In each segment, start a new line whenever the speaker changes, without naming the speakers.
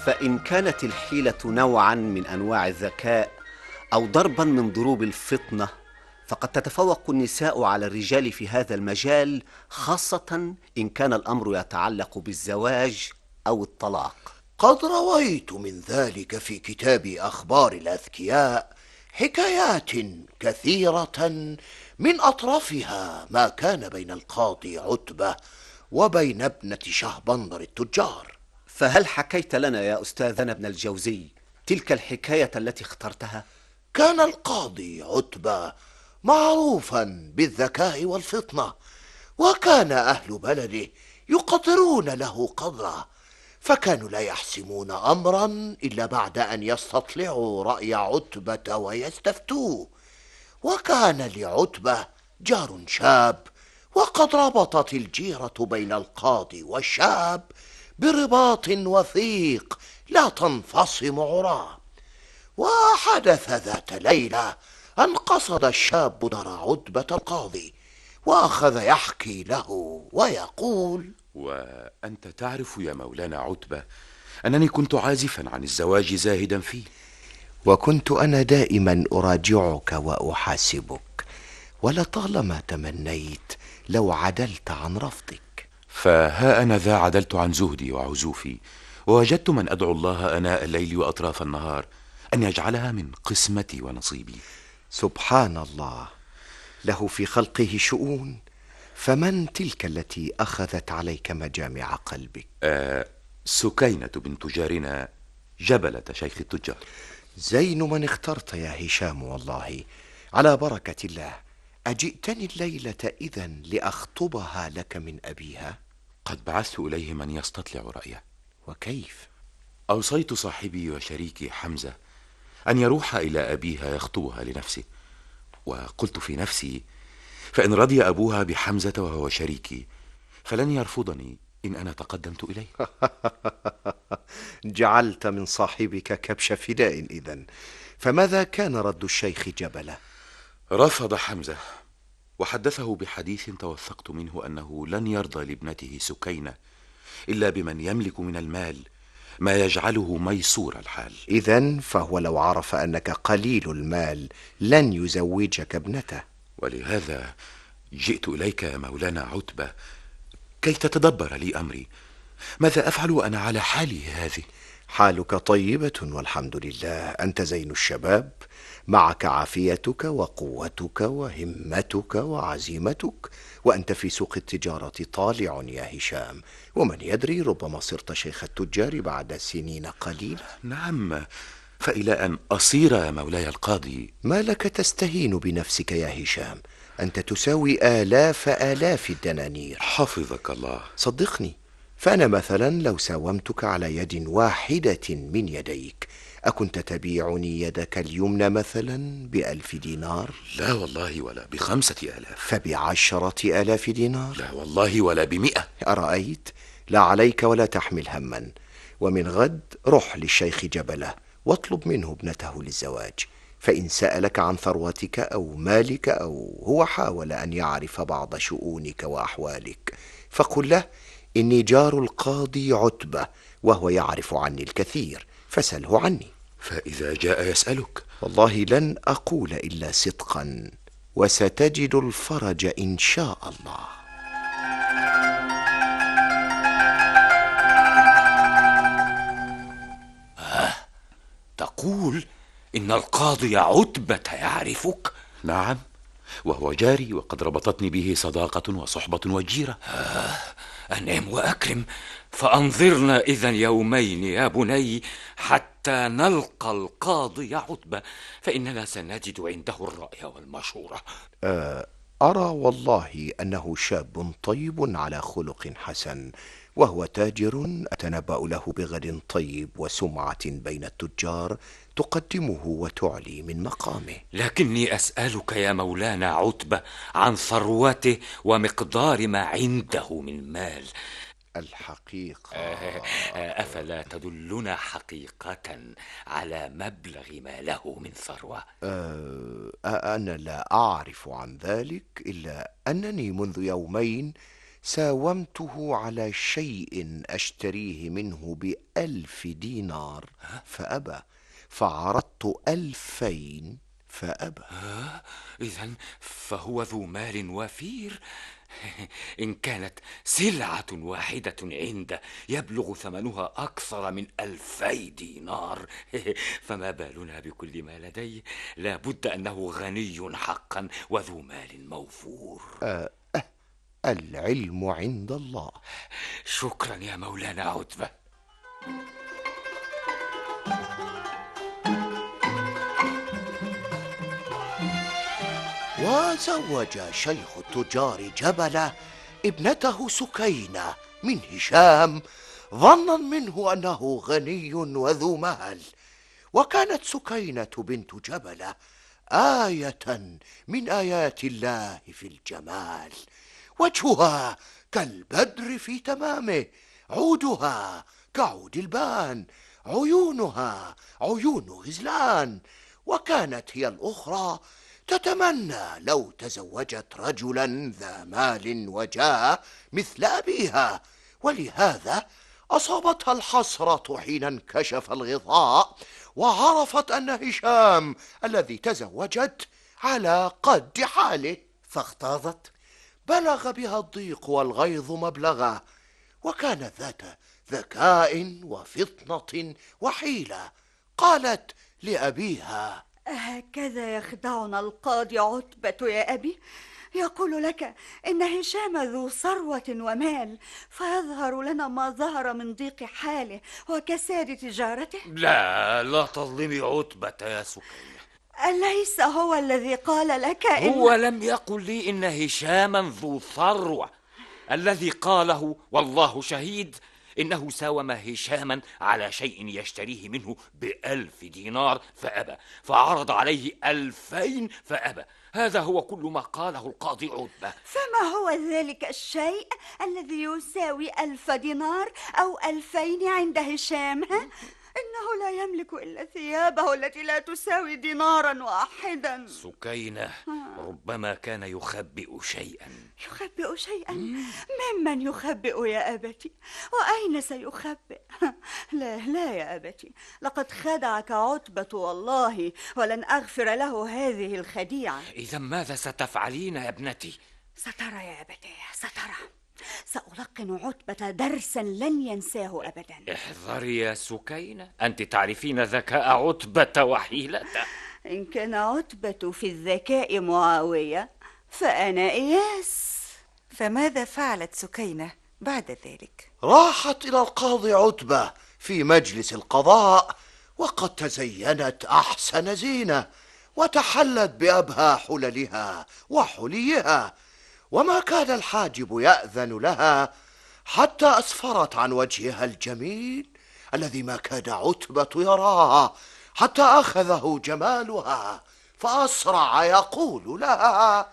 فإن كانت الحيلة نوعا من أنواع الذكاء أو ضربا من ضروب الفطنة، فقد تتفوق النساء على الرجال في هذا المجال، خاصة إن كان الأمر يتعلق بالزواج أو الطلاق.
قد رويت من ذلك في كتاب أخبار الأذكياء حكايات كثيرة، من أطرافها ما كان بين القاضي عتبة وبين ابنة شهبندر التجار.
فهل حكيت لنا يا أستاذنا ابن الجوزي تلك الحكاية التي اخترتها؟
كان القاضي عتبة معروفا بالذكاء والفطنة، وكان أهل بلده يقدرون له قدره، فكانوا لا يحسمون أمرا إلا بعد أن يستطلعوا رأي عتبة ويستفتوه. وكان لعتبة جار شاب، وقد ربطت الجيرة بين القاضي والشاب برباط وثيق لا تنفصم عراه. وحدث ذات ليلة أن قصد الشاب دار عتبة القاضي، وأخذ يحكي له ويقول:
وأنت تعرف يا مولانا عتبة أنني كنت عازفا عن الزواج زاهدا فيه،
وكنت أنا دائما أراجعك وأحاسبك، ولطالما تمنيت لو عدلت عن رفضك.
فها أنا ذا عدلت عن زهدي وعزوفي، ووجدت من أدعو الله أناء الليل وأطراف النهار أن يجعلها من قسمتي ونصيبي.
سبحان الله، له في خلقه شؤون. فمن تلك التي أخذت عليك مجامع قلبك؟
سكينة بنت جارنا جبلة شيخ التجار.
زين من اخترت يا هشام، والله على بركة الله. أجئتني الليلة إذن لأخطبها لك من أبيها؟
قد بعثت إليه من يستطلع رأيه.
وكيف؟
أوصيت صاحبي وشريكي حمزة أن يروح إلى أبيها يخطبها لنفسه، وقلت في نفسي: فإن رضي أبوها بحمزة وهو شريكي فلن يرفضني إن أنا تقدمت إليه.
جعلت من صاحبك كبش فداء إذن. فماذا كان رد الشيخ جبلة؟
رفض حمزة، وحدثه بحديث توثقت منه أنه لن يرضى لابنته سكينة إلا بمن يملك من المال ما يجعله ميسور الحال.
إذن فهو لو عرف أنك قليل المال لن يزوجك ابنته.
ولهذا جئت إليك يا مولانا عتبة كي تتدبر لي أمري. ماذا أفعل وأنا على حالي هذه؟
حالك طيبة والحمد لله. أنت زين الشباب، معك عافيتك وقوتك وهمتك وعزيمتك، وأنت في سوق التجارة طالع يا هشام، ومن يدري ربما صرت شيخ التجار بعد سنين قليلة.
نعم، فإلى أن أصير يا مولاي القاضي.
ما لك تستهين بنفسك يا هشام؟ أنت تساوي آلاف الدنانير.
حفظك الله.
صدقني، فأنا مثلا لو ساومتك على يد واحدة من يديك، أكنت تبيعني يدك اليمنى مثلا ب1,000 دينار؟
لا والله، ولا ب5,000.
فب10,000 دينار؟
لا والله، ولا ب100.
أرأيت؟ لا عليك ولا تحمل هما. ومن غد رح للشيخ جبلة واطلب منه ابنته للزواج، فإن سألك عن ثروتك أو مالك أو هو حاول أن يعرف بعض شؤونك وأحوالك، فقل له: إني جار القاضي عتبة وهو يعرف عني الكثير، فسله عني.
فإذا جاء يسألك؟
والله لن أقول إلا صدقا، وستجد الفرج إن شاء الله.
تقول إن القاضي عتبة يعرفك؟
نعم، وهو جاري، وقد ربطتني به صداقة وصحبة وجيرة.
أنعم وأكرم، فأنظرنا إذن يومين يا بني حتى نلقى القاضي عتبة، فإننا سنجد عنده الرأي والمشورة.
أرى والله أنه شاب طيب على خلق حسن، وهو تاجر أتنبأ له بغد طيب وسمعة بين التجار تقدمه وتعلي من مقامه.
لكني أسألك يا مولانا عتبة عن ثروته ومقدار ما عنده من مال.
الحقيقة
أفلا تدلنا حقيقة على مبلغ ما له من ثروة؟
أنا لا أعرف عن ذلك، إلا أنني منذ يومين ساومته على شيء أشتريه منه ب1,000 دينار فأبى، فعرضت 2,000 فأبى.
إذا فهو ذو مال وفير. إن كانت سلعة واحدة عنده يبلغ ثمنها أكثر من 2,000 دينار، فما بالنا بكل ما لديه؟ لا بد أنه غني حقا وذو مال موفور.
العلم عند الله.
شكرا يا مولانا عتبة.
وزوج شيخ التجار جبلة ابنته سكينة من هشام، ظنا منه أنه غني وذو مال. وكانت سكينة بنت جبلة آية من آيات الله في الجمال، وجهها كالبدر في تمامه، عودها كعود البان، عيونها عيون غزلان. وكانت هي الأخرى تتمنى لو تزوجت رجلا ذا مال وجاه مثل أبيها، ولهذا أصابتها الحسرة حين انكشف الغطاء وعرفت أن هشام الذي تزوجت على قد حاله،
فاغتاظت.
بلغ بها الضيق والغيظ مبلغه، وكانت ذات ذكاء وفطنة وحيلة. قالت لأبيها:
هكذا يخدعنا القاضي عتبة يا أبي؟ يقول لك إن هشام ذو ثروة ومال، فيظهر لنا ما ظهر من ضيق حاله وكساد تجارته.
لا تظلمي عتبة يا سكينة.
أليس هو الذي قال لك
هو لم يقل لي إن هشاما ذو ثروة. الذي قاله والله شهيد إنه ساوم هشاما على شيء يشتريه منه ب1,000 دينار فأبى، فعرض عليه 2,000 فأبى. هذا هو كل ما قاله القاضي عتبة.
فما هو ذلك الشيء الذي يساوي 1,000 دينار أو 2,000 عند هشام؟ إنه لا يملك إلا ثيابه التي لا تساوي دينارا واحدا.
سكينة، ربما كان يخبئ شيئا.
يخبئ شيئا؟ ممن يخبئ يا أبتي؟ وأين سيخبئ؟ لا يا أبتي، لقد خدعك عتبة والله، ولن أغفر له هذه الخديعة.
إذا ماذا ستفعلين يا ابنتي؟
سترى يا أبتي، سترى. سألقن عتبة درسا لن ينساه أبدا.
احذري يا سكينة، أنت تعرفين ذكاء عتبة وحيلته.
إن كان عتبة في الذكاء معاوية فأنا إياس.
فماذا فعلت سكينة بعد ذلك؟
راحت إلى القاضي عتبة في مجلس القضاء، وقد تزينت أحسن زينة، وتحلت بأبهى حللها وحليها، وما كان الحاجب يأذن لها حتى أسفرت عن وجهها الجميل الذي ما كاد عتبة يراها، حتى أخذه جمالها فأسرع يقول لها: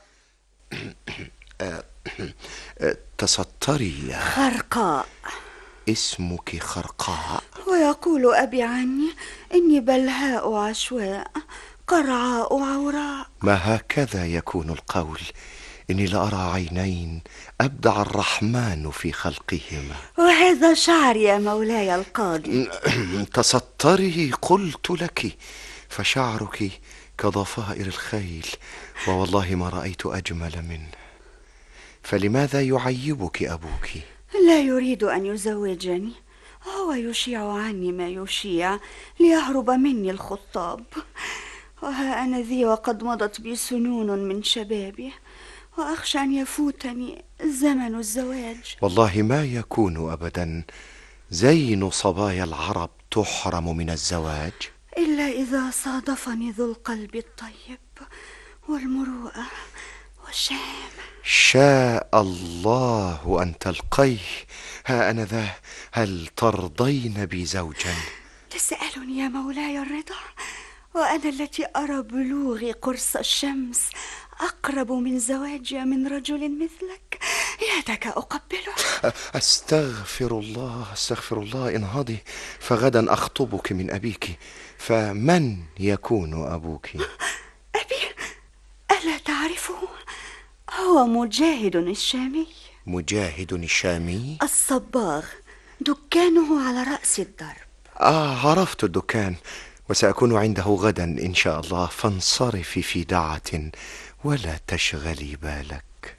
تستري.
خرقاء.
اسمك خرقاء؟
ويقول أبي عني إني بلهاء عشواء، قرعاء عوراء.
ما هكذا يكون القول؟ إني لأرى عينين أبدع الرحمن في خلقهما.
وهذا شعر يا مولاي القاضي.
تستري قلت لك، فشعرك كضفائر الخيل، ووالله ما رأيت أجمل منه. فلماذا يعيبك أبوك؟
لا يريد أن يزوجني، هو يشيع عني ما يشيع ليهرب مني الخطاب. وها أنا ذي وقد مضت بي سنون من شبابي، وأخشى أن يفوتني زمن الزواج.
والله ما يكون أبدا. زين صبايا العرب تحرم من الزواج
إلا إذا صادفني ذو القلب الطيب والمروءة والشهامة.
شاء الله أن تلقيه. ها أنا ذا، هل ترضين بي زوجا؟
تسألني يا مولاي الرضا، وأنا التي أرى بلوغ قرص الشمس أقرب من زواجي من رجل مثلك. يدك أقبله.
أستغفر الله أستغفر الله. انهضي، فغدا أخطبك من أبيك. فمن يكون أبوك؟
أبي؟ ألا تعرفه؟ هو مجاهد الشامي.
مجاهد الشامي؟
الصباغ، دكانه على رأس الدرب.
عرفت الدكان، وسأكون عنده غدا إن شاء الله، فانصرفي في دعة ولا تشغلي بالك.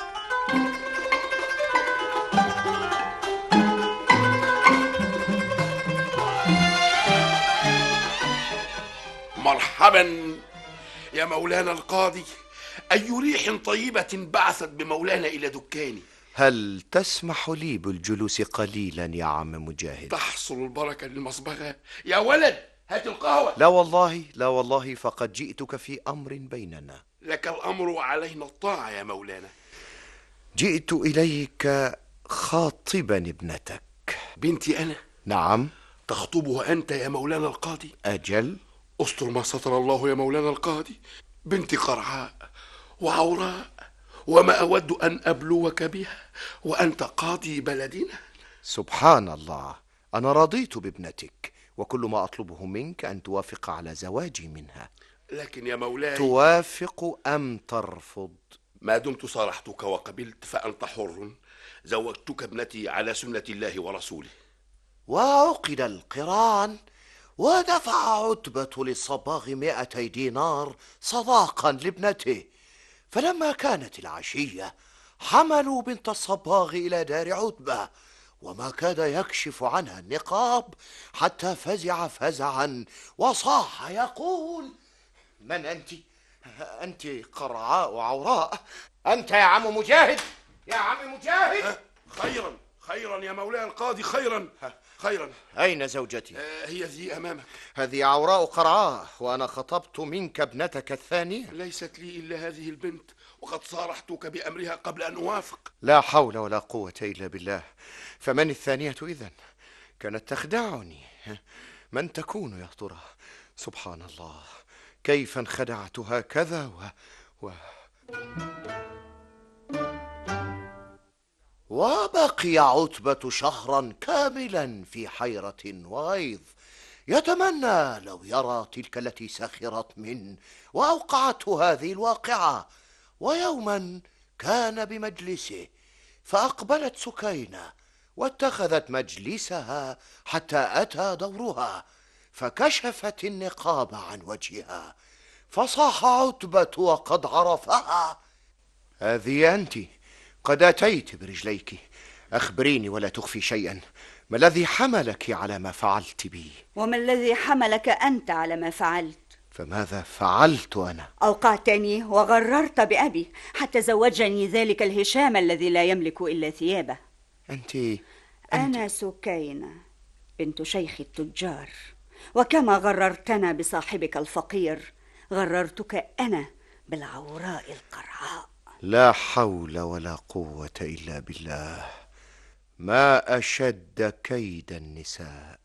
مرحبا يا مولانا القاضي، أي ريح طيبة بعثت بمولانا إلى دكاني.
هل تسمح لي بالجلوس قليلا يا عم مجاهد؟
تحصل البركة للمصبغة. يا ولد هات القهوة.
لا والله، لا والله، فقد جئتك في أمر بيننا.
لك الأمر وعلينا الطاعة يا مولانا.
جئت إليك خاطبا ابنتك.
بنتي أنا؟
نعم.
تخطبها أنت يا مولانا القاضي؟
أجل.
استر ما ستر الله يا مولانا القاضي. بنتي قرعاء وعوراء، وما أود أن أبلوك بها وأنت قاضي بلدنا.
سبحان الله، أنا رضيت بابنتك، وكل ما أطلبه منك أن توافق على زواجي منها.
لكن يا مولاي،
توافق أم ترفض؟
ما دمت صارحتك وقبلت فأنت حر. زوجتك ابنتي على سنة الله ورسوله.
وعقد القران، ودفع عتبة للصباغ 200 دينار صداقا لابنته. فلما كانت العشية حملوا بنت الصباغ إلى دار عتبة، وما كاد يكشف عنها النقاب حتى فزع فزعا وصاح يقول: من أنت؟ أنت قرعاء وعوراء. أنت يا عم مجاهد، يا عم مجاهد.
خيرا خيرا يا مولاي القاضي، خيرا خيرا.
أين زوجتي؟
هي ذي أمامك.
هذه عوراء قرعاء، وأنا خطبت منك ابنتك الثانية.
ليست لي إلا هذه البنت، وقد صارحتك بأمرها قبل أن أوافق.
لا حول ولا قوة إلا بالله. فمن الثانية إذن؟ كانت تخدعني. من تكون يا ترى؟ سبحان الله، كيف انخدعت هكذا وبقي عتبة شهرا كاملا في حيرة وغيظ، يتمنى لو يرى تلك التي سخرت منه وأوقعته هذه الواقعة. ويوما كان بمجلسه، فأقبلت سكينة واتخذت مجلسها حتى أتى دورها، فكشفت النقاب عن وجهها، فصاح عتبة وقد عرفها: هذه أنت، قد أتيت برجليك، أخبريني ولا تخفي شيئا، ما الذي حملك على ما فعلت بي؟
وما الذي حملك أنت على ما فعلت؟
فماذا فعلت أنا؟
أوقعتني وغررت بأبي حتى زوجني ذلك الهشام الذي لا يملك إلا ثيابه.
أنت
أنا سكينة بنت شيخ التجار، وكما غررتنا بصاحبك الفقير غررتك أنا بالعوراء القرعاء.
لا حول ولا قوة إلا بالله. ما أشد كيد النساء.